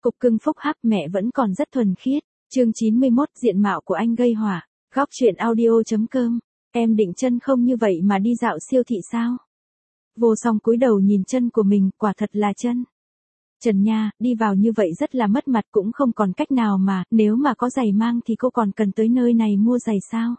Cục cưng phúc hắc mẹ vẫn còn rất thuần khiết. Chương 91 diện mạo của anh gây hỏa. Góc truyện audio.com. Em định chân không như vậy mà đi dạo siêu thị sao? Vô Song cúi đầu nhìn chân của mình, quả thật là chân. Trần nha, đi vào như vậy rất là mất mặt, cũng không còn cách nào mà, nếu mà có giày mang thì cô còn cần tới nơi này mua giày sao?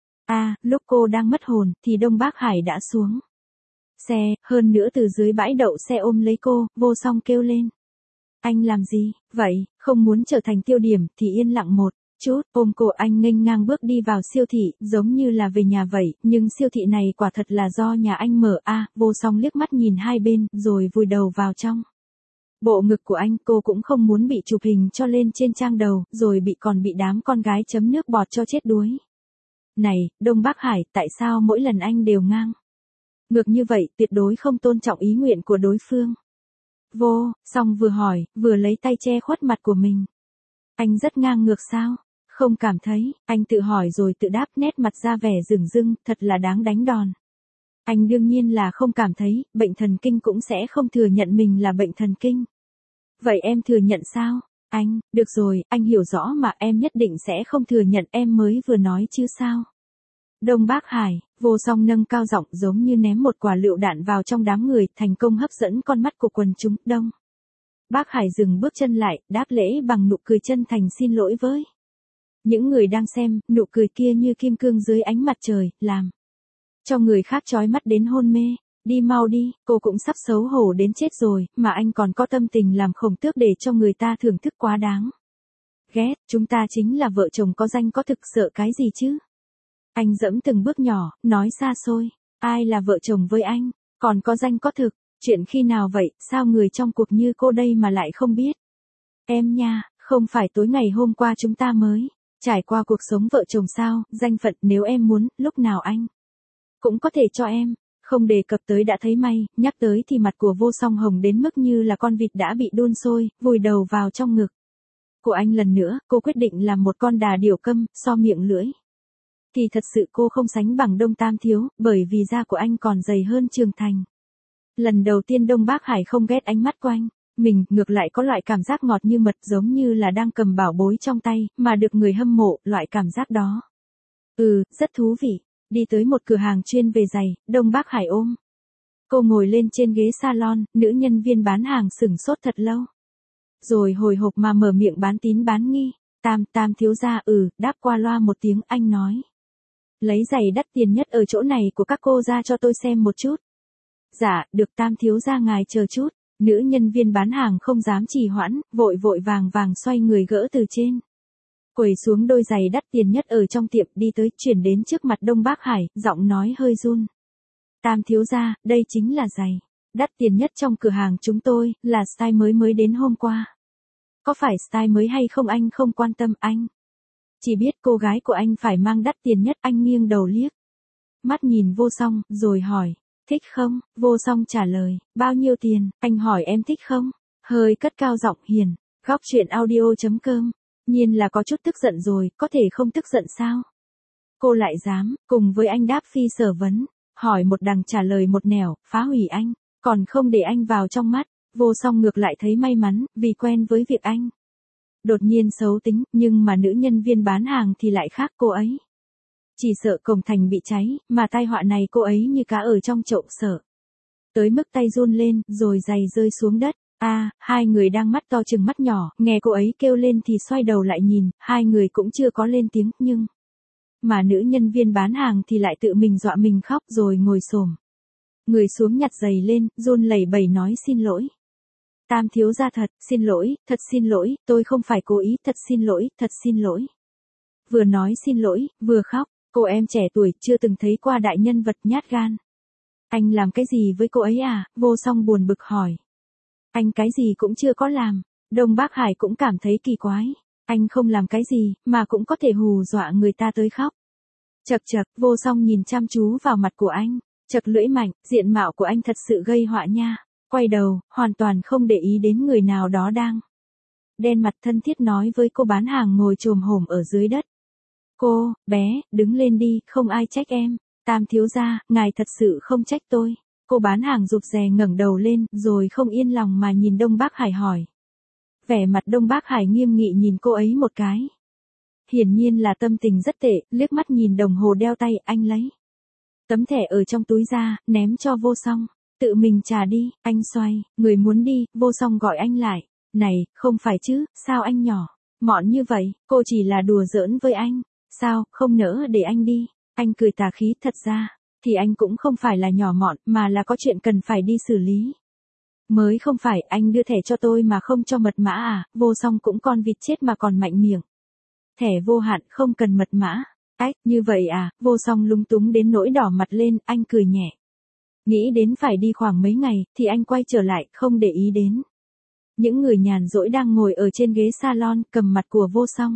Lúc cô đang mất hồn, thì Đông Bác Hải đã xuống xe, hơn nữa từ dưới bãi đậu xe ôm lấy cô, Vô Song kêu lên. Anh làm gì, vậy, không muốn trở thành tiêu điểm, thì yên lặng một chút, ôm cô anh nghênh ngang bước đi vào siêu thị, giống như là về nhà vậy, nhưng siêu thị này quả thật là do nhà anh mở. Vô Song liếc mắt nhìn hai bên, rồi vùi đầu vào trong bộ ngực của anh. Cô cũng không muốn bị chụp hình cho lên trên trang đầu, rồi còn bị đám con gái chấm nước bọt cho chết đuối. Này, Đông Bác Hải, tại sao mỗi lần anh đều ngang ngược như vậy, tuyệt đối không tôn trọng ý nguyện của đối phương. Vô Song vừa hỏi, vừa lấy tay che khuất mặt của mình. Anh rất ngang ngược sao? Không cảm thấy, anh tự hỏi rồi tự đáp, nét mặt ra vẻ dửng dưng, thật là đáng đánh đòn. Anh đương nhiên là không cảm thấy, bệnh thần kinh cũng sẽ không thừa nhận mình là bệnh thần kinh. Vậy em thừa nhận sao? Anh, được rồi, anh hiểu rõ mà, em nhất định sẽ không thừa nhận, em mới vừa nói chứ sao? Đông Bác Hải, Vô Song nâng cao giọng giống như ném một quả lựu đạn vào trong đám người, thành công hấp dẫn con mắt của quần chúng. Đông Bác Hải dừng bước chân lại, đáp lễ bằng nụ cười chân thành, xin lỗi với những người đang xem. Nụ cười kia như kim cương dưới ánh mặt trời, làm cho người khác chói mắt đến hôn mê. Đi mau đi, cô cũng sắp xấu hổ đến chết rồi, mà anh còn có tâm tình làm khổng tước để cho người ta thưởng thức, quá đáng ghét. Chúng ta chính là vợ chồng có danh có thực, sợ cái gì chứ? Anh dẫm từng bước nhỏ, nói xa xôi. Ai là vợ chồng với anh, còn có danh có thực? Chuyện khi nào vậy, sao người trong cuộc như cô đây mà lại không biết? Em nha, không phải tối ngày hôm qua chúng ta mới trải qua cuộc sống vợ chồng sao? Danh phận nếu em muốn, lúc nào anh cũng có thể cho em. Không đề cập tới đã thấy may, nhắc tới thì mặt của Vô Song hồng đến mức như là con vịt đã bị đun sôi, vùi đầu vào trong ngực của anh lần nữa. Cô quyết định làm một con đà điểu câm, so miệng lưỡi thì thật sự cô không sánh bằng Đông Tam Thiếu, bởi vì da của anh còn dày hơn Trường Thành. Lần đầu tiên Đông Bác Hải không ghét ánh mắt của anh, mình ngược lại có loại cảm giác ngọt như mật, giống như là đang cầm bảo bối trong tay, mà được người hâm mộ. Loại cảm giác đó rất thú vị. Đi tới một cửa hàng chuyên về giày, Đông Bác Hải ôm cô ngồi lên trên ghế salon. Nữ nhân viên bán hàng sửng sốt thật lâu, rồi hồi hộp mà mở miệng bán tín bán nghi. Tam thiếu gia. Đáp qua loa một tiếng. Anh nói, lấy giày đắt tiền nhất ở chỗ này của các cô ra cho tôi xem một chút. Dạ, được Tam thiếu gia, ngài chờ chút. Nữ nhân viên bán hàng không dám trì hoãn, vội vàng xoay người gỡ từ trên quầy xuống đôi giày đắt tiền nhất ở trong tiệm, đi tới, chuyển đến trước mặt Đông Bác Hải, giọng nói hơi run. Tam thiếu gia, đây chính là giày đắt tiền nhất trong cửa hàng chúng tôi, là style mới đến hôm qua. Có phải style mới hay không anh không quan tâm, anh chỉ biết cô gái của anh phải mang đắt tiền nhất. Anh nghiêng đầu liếc mắt nhìn Vô Song, rồi hỏi, thích không? Vô Song trả lời, bao nhiêu tiền? Anh hỏi em thích không? Hơi cất cao giọng hiền. Góc truyện audio.com. Nhiên là có chút tức giận rồi, có thể không tức giận sao? Cô lại dám cùng với anh đáp phi sở vấn, hỏi một đằng trả lời một nẻo, phá hủy anh, còn không để anh vào trong mắt. Vô Song ngược lại thấy may mắn, vì quen với việc anh đột nhiên xấu tính, nhưng mà nữ nhân viên bán hàng thì lại khác. Cô ấy chỉ sợ cổng thành bị cháy, mà tai họa này cô ấy như cá ở trong chậu, sợ tới mức tay run lên, rồi giày rơi xuống đất. Hai người đang mắt to chừng mắt nhỏ, nghe cô ấy kêu lên thì xoay đầu lại nhìn, hai người cũng chưa có lên tiếng, nhưng mà nữ nhân viên bán hàng thì lại tự mình dọa mình khóc, rồi ngồi xổm người xuống nhặt giày lên, run lẩy bẩy nói, xin lỗi Tam thiếu gia, thật xin lỗi, tôi không phải cố ý, thật xin lỗi. Vừa nói xin lỗi, vừa khóc. Cô em trẻ tuổi chưa từng thấy qua đại nhân vật nhát gan. Anh làm cái gì với cô ấy à? Vô Song buồn bực hỏi. Anh cái gì cũng chưa có làm. Đông Bác Hải cũng cảm thấy kỳ quái. Anh không làm cái gì, mà cũng có thể hù dọa người ta tới khóc. Chậc, Vô Song nhìn chăm chú vào mặt của anh, chậc lưỡi mạnh, diện mạo của anh thật sự gây họa nha. Quay đầu, hoàn toàn không để ý đến người nào đó đang đen mặt, thân thiết nói với cô bán hàng ngồi chồm hổm ở dưới đất. Cô, bé, đứng lên đi, không ai trách em. Tam thiếu gia, ngài thật sự không trách tôi. Cô bán hàng rụt rè ngẩng đầu lên, rồi không yên lòng mà nhìn Đông Bác Hải hỏi. Vẻ mặt Đông Bác Hải nghiêm nghị nhìn cô ấy một cái. Hiển nhiên là tâm tình rất tệ, liếc mắt nhìn đồng hồ đeo tay, anh lấy tấm thẻ ở trong túi ra, ném cho Vô Song. Tự mình trả đi, anh xoay, người muốn đi, Vô Song gọi anh lại. Này, không phải chứ, sao anh nhỏ mọn như vậy, cô chỉ là đùa giỡn với anh. Sao, không nỡ để anh đi. Anh cười tà khí, thật ra thì anh cũng không phải là nhỏ mọn, mà là có chuyện cần phải đi xử lý. Mới không phải, anh đưa thẻ cho tôi mà không cho mật mã à, Vô Song cũng con vịt chết mà còn mạnh miệng. Thẻ vô hạn, không cần mật mã. Ách, như vậy à, Vô Song lúng túng đến nỗi đỏ mặt lên, anh cười nhẹ. Nghĩ đến phải đi khoảng mấy ngày, thì anh quay trở lại, không để ý đến những người nhàn rỗi đang ngồi ở trên ghế salon, cầm mặt của Vô Song.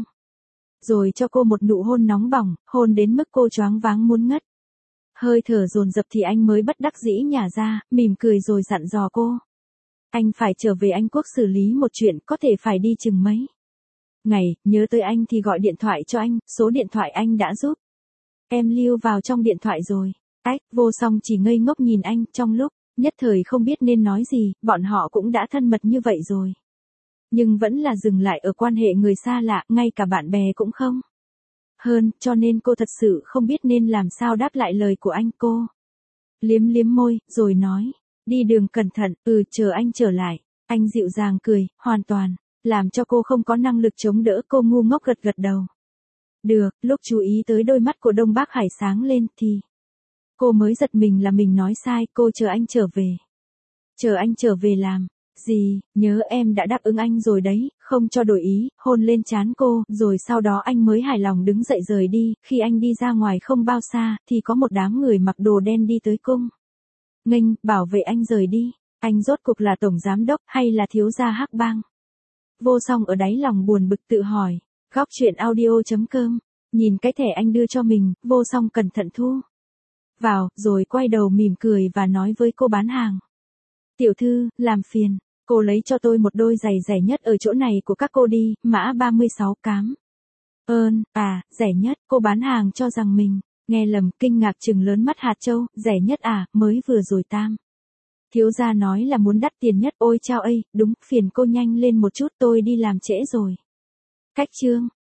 Rồi cho cô một nụ hôn nóng bỏng, hôn đến mức cô choáng váng muốn ngất. Hơi thở dồn dập thì anh mới bất đắc dĩ nhả ra, mỉm cười rồi dặn dò cô. Anh phải trở về Anh Quốc xử lý một chuyện, có thể phải đi chừng mấy ngày, nhớ tới anh thì gọi điện thoại cho anh, số điện thoại anh đã giúp em lưu vào trong điện thoại rồi. Ách, Vô Song chỉ ngây ngốc nhìn anh, trong lúc nhất thời không biết nên nói gì, bọn họ cũng đã thân mật như vậy rồi. Nhưng vẫn là dừng lại ở quan hệ người xa lạ, ngay cả bạn bè cũng không. Hơn, cho nên cô thật sự không biết nên làm sao đáp lại lời của anh. Cô liếm liếm môi, rồi nói, đi đường cẩn thận, chờ anh trở lại. Anh dịu dàng cười, hoàn toàn làm cho cô không có năng lực chống đỡ, cô ngu ngốc gật gật đầu. Được, lúc chú ý tới đôi mắt của Đông Bác Hải sáng lên thì cô mới giật mình là mình nói sai, cô chờ anh trở về. Chờ anh trở về làm gì, nhớ em đã đáp ứng anh rồi đấy, không cho đổi ý, hôn lên trán cô, rồi sau đó anh mới hài lòng đứng dậy rời đi. Khi anh đi ra ngoài không bao xa, thì có một đám người mặc đồ đen đi tới cung nghênh, bảo vệ anh rời đi. Anh rốt cuộc là tổng giám đốc, hay là thiếu gia Hắc Bang? Vô Song ở đáy lòng buồn bực tự hỏi. Góc truyện audio.com. Nhìn cái thẻ anh đưa cho mình, Vô Song cẩn thận thu vào, rồi quay đầu mỉm cười và nói với cô bán hàng. Tiểu thư, làm phiền, cô lấy cho tôi một đôi giày rẻ nhất ở chỗ này của các cô đi, mã 36 cám. Rẻ nhất, cô bán hàng cho rằng mình nghe lầm, kinh ngạc trừng lớn mắt hạt châu, rẻ nhất à, mới vừa rồi Tam thiếu gia nói là muốn đắt tiền nhất, ôi chao ơi, đúng, phiền cô nhanh lên một chút, tôi đi làm trễ rồi. Cách chương